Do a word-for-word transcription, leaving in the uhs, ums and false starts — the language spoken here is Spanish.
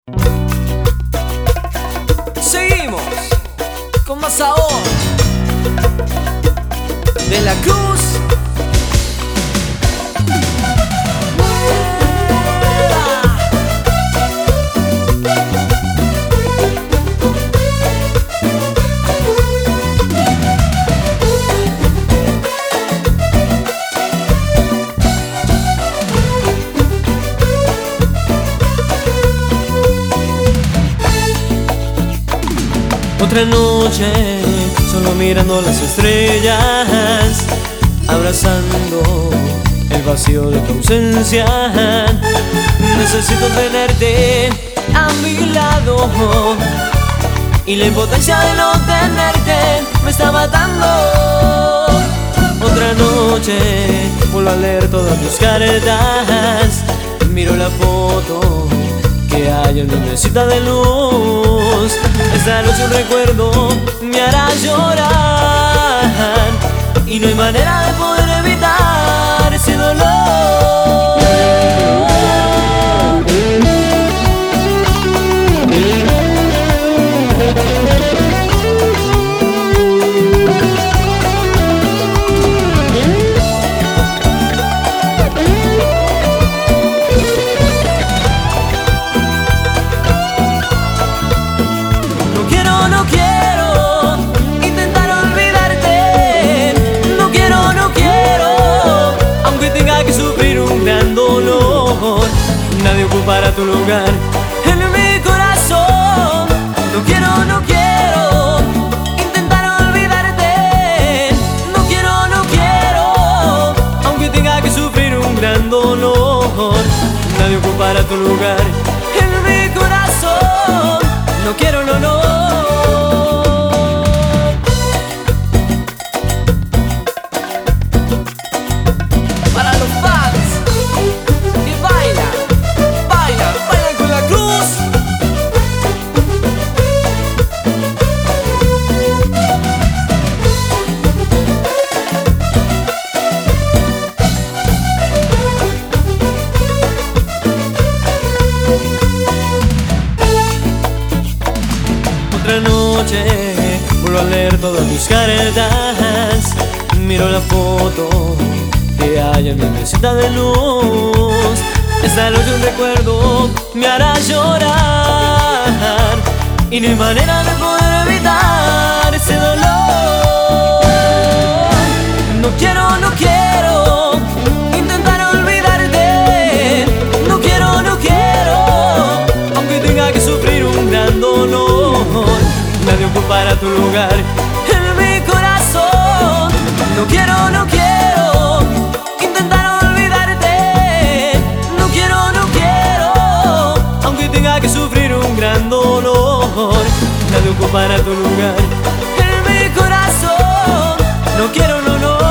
Seguimos con más sabor. De la Cruz. Otra noche, solo mirando las estrellas, abrazando el vacío de tu ausencia. Necesito tenerte a mi lado, y la impotencia de no tenerte me está matando. Otra noche, vuelvo a leer todas tus cartas, miro la foto que hay en mi mesita de luz. Esta noche un recuerdo me hará llorar, y no hay manera de poder evitar ese dolor. Nadie ocupará tu lugar en mi corazón. No quiero, no quiero intentar olvidarte. No quiero, no quiero, aunque tenga que sufrir un gran dolor. Nadie ocupará tu lugar en mi corazón. No quiero, no, no. Otra noche, vuelvo a leer todas tus cartas, miro la foto que hay en mi mesita de luz. Esta noche un recuerdo me hará llorar, y no hay manera de poder evitar ese dolor. No quiero, no quiero intentar olvidarte. No quiero, no quiero, aunque tenga que sufrir un gran dolor. Nadie ocupará tu lugar en mi corazón. No quiero, no quiero intentar olvidarte. No quiero, no quiero, aunque tenga que sufrir un gran dolor. Nadie ocupará tu lugar en mi corazón. No quiero, no, no.